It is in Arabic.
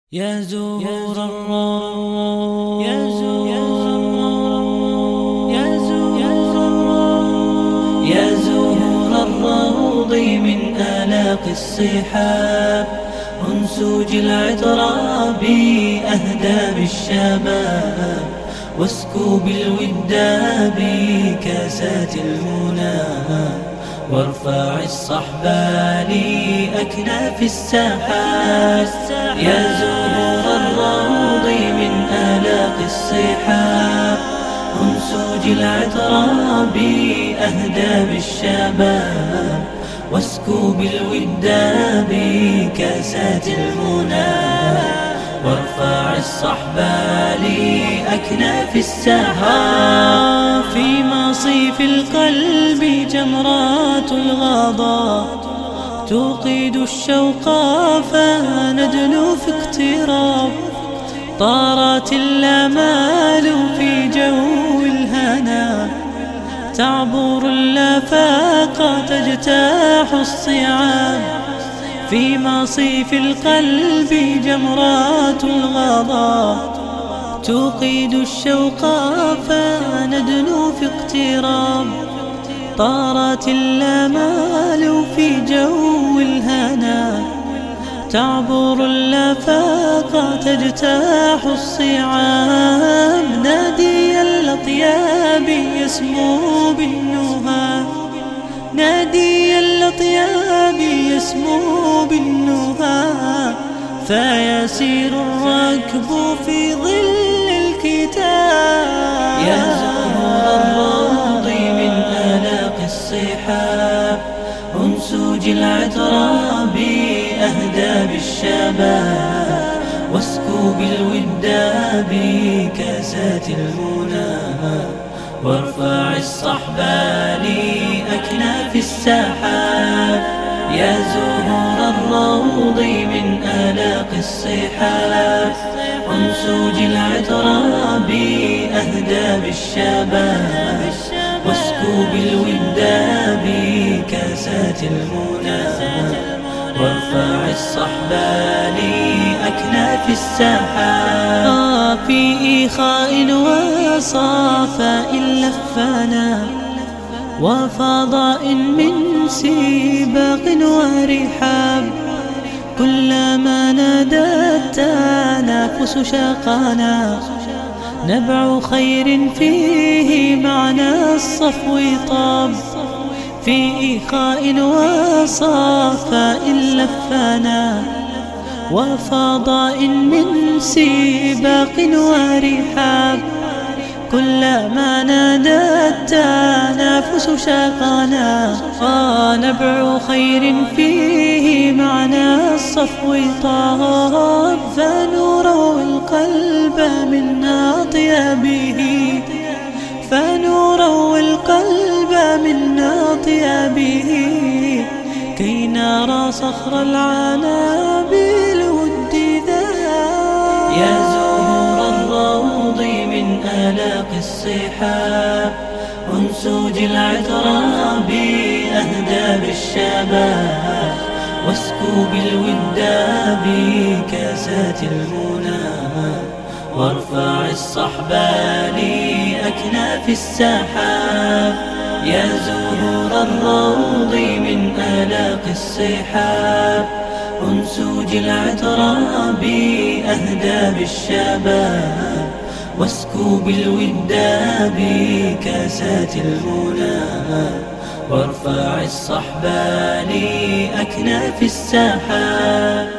يا زهور الروض يا زهور الروض يا زهور الروض من آلاق الصحاب أنسوج العطراء بأهداب الشباب واسكوب الوداء بكاسات المنى وارفع الصحبة لأكناف السحاب يا زهور الروض من آلاق الصحاب أنسوج العطراء بأهداب الشباب واسكوب الوداء بكاسات المنى وارفع الصحبة لأكناف السحاب في مصيف القلب جمرات الغضاء توقد الشوق فندنو في اقتراب طارت الآمال في جو الهنا تعبر الآفاق تجتاح الصعاب في مصيف القلب جمرات الغضاء توقد الشوق فندنو في اقتراب طارت الآمال في جو الهنا تعبر الآفاق تجتاح الصعاب نادي الأطياب يسمو بالنهى نادي الأطياب يسمو بالنهى فيسير الركب في ظل الكتاب يا زهور الروض من آلاق الصحاب أنسوج العطراء بأهداب الشباب واسكوب الوداء بكاسات المنى وارفع الصحبة لأكناف السحاب يا زهور الروض من آلاق الصحاب أنسوج العطراء بأهداب الشباب واسكوب الوداء بكاسات المنى وارفع الصحبة لأكناف السحاب في إيخاء وصافاء لفانا وفضاء من سباق ورحاب كلما نادى التنافس شاقانا نبع خير فيه معنى الصفو طاب في إيخاء وصافاء لفانا وفضاء من سباق ورحاب كلما نادى التنافس شاقنا نبع خير فيه معنى الصفو طاب فنروي القلب من أطيابه فنروي القلب من أطيابه كي نرى صخر العنا بالود ذاب يا زهور الروض من آلاق الصحاب أنسوج العطراء بأهداب الشباب واسكوب الوداء بكاسات المنى وارفع الصحبة لأكناف السحاب يا زهور الروض من آلاق الصحاب أنسوج العطراء بأهداب الشباب واسكوب الوداء بكاسات المنى وارفع الصحبة لأكناف السحاب